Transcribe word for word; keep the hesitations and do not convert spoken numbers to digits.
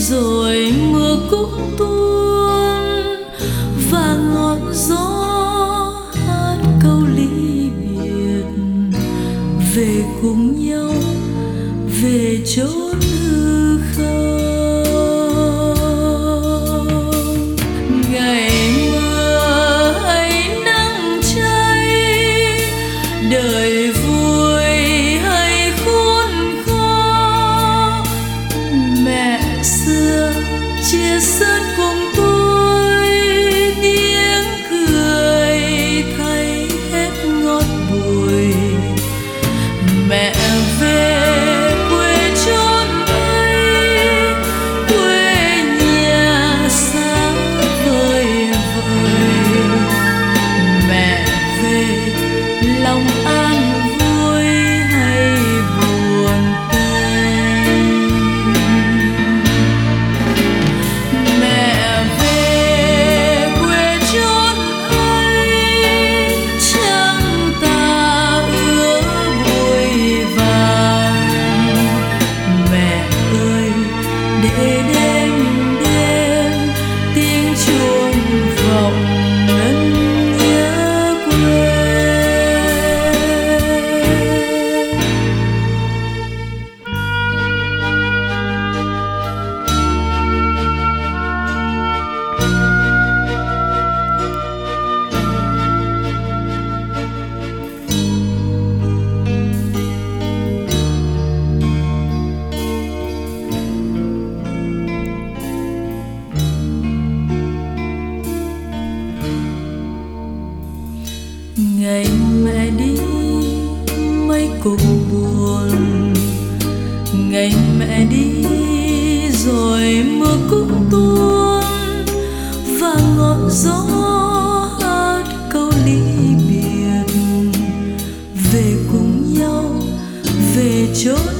rồi mưa cũng tuôn và ngọn gió hát câu ly biệt. Về cùng nhau, về chốn hư không. Ngày mưa hay nắng cháy, đời vui hay khốn khó, mẹ xưa chia sớt cùng tôi tiếng cười thay hết ngọt bùi. Mẹ về quê chốn ấy, quê nhà xa vời vời. Mẹ về lòng an vui hay buồn tênh. Mẹ về quê chốn ấy, trăng ta ứa bụi vàng. Mẹ ơi để đêm đêm tiếng chuông vọng ngân nhớ quê. Ngày mẹ đi mấy cuộc buồn, ngày mẹ đi rồi mưa cũng tuôn và ngọn gió hát câu ly biệt. Về cùng nhau, về chốn